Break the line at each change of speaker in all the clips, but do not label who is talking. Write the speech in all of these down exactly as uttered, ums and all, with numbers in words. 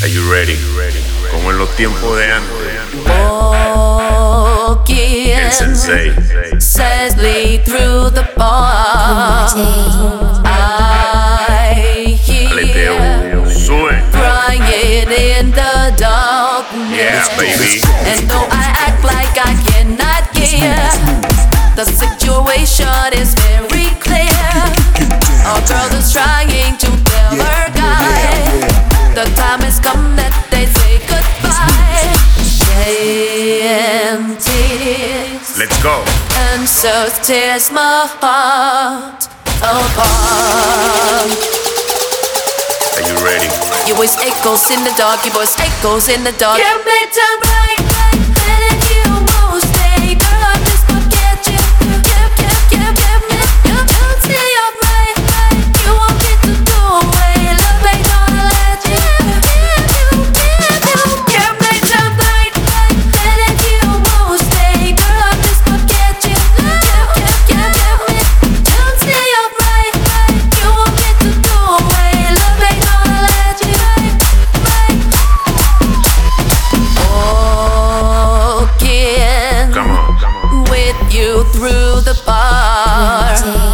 Are you ready? Como en los tiempos de antes.
Walking
El sensei
sadly through the bar, I hear
Aleteo, sube.
crying in the darkness.
Yeah, baby.
And though I act like I cannot hear, the situation is very clear. Our girl is trying to tell her guy the time has come that they say goodbye. Shame tears,
Let's go.
and so tears my heart apart.
Are you ready?
You always echoes in the dark, you always echoes in the dark. Can't make time right, and if you won't stay, girl, I just forget you. Can't, can't, can't, can't make you don't stay up right. You won't get to do away, love ain't gonna let you. Can't you, can't you, can't make time right, and if you won't stay, girl, I just forget you. Can't, can't, can't, can't make you don't stay up right. You won't get to do away, love ain't gonna let you. Walking
Come on, come on.
with you through the bar.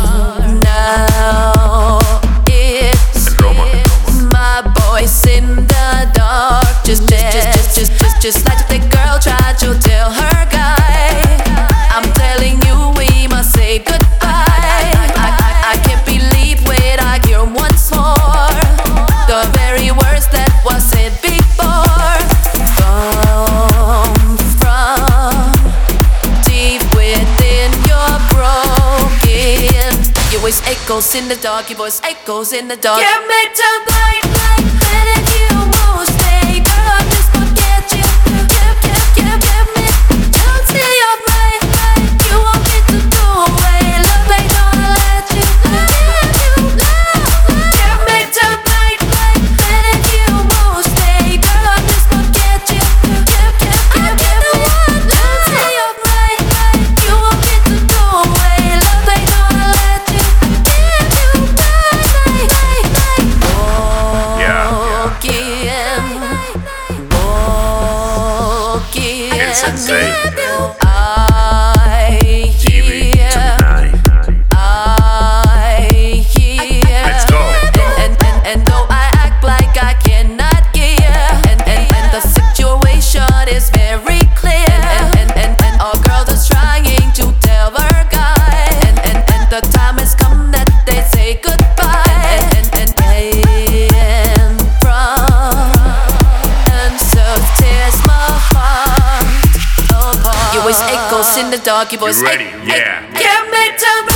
Now it's
Roma.
my voice in the dark. Just, just, just, just, just, just like the girl tried to tell her guy. I'm telling you we must say goodbye. I, I, I can't believe when I hear once more the very words that was said before. Come from deep within your broken. Your voice echoes in the dark. Your voice echoes in the dark. Can't make time blind, and if you won't stay, girl, I just forget you. Can't, can't, can't, can't make don't stay up right. You won't get to do away, love ain't gonna let you. Can't you now? Can't make time blind, and if you won't stay, girl, I just forget you. Can't, can't, can't, can't make don't stay up right. You won't get to do away, love ain't gonna let you. Can't you
Yeah.
walking,
El sensei.
I
G B
hear,
tonight.
I hear.
Let's go.
And, and, and, and though I act like I cannot hear, and, and, and the situation is very clear, and, and, and, and our girl is trying to tell her guy, and, and, and the time has come that they say goodbye, and, and, and, and from, and so tears my heart apart. Your voice echoes in the dark, your voice
You ready?
ech-
Yeah.
can't make time.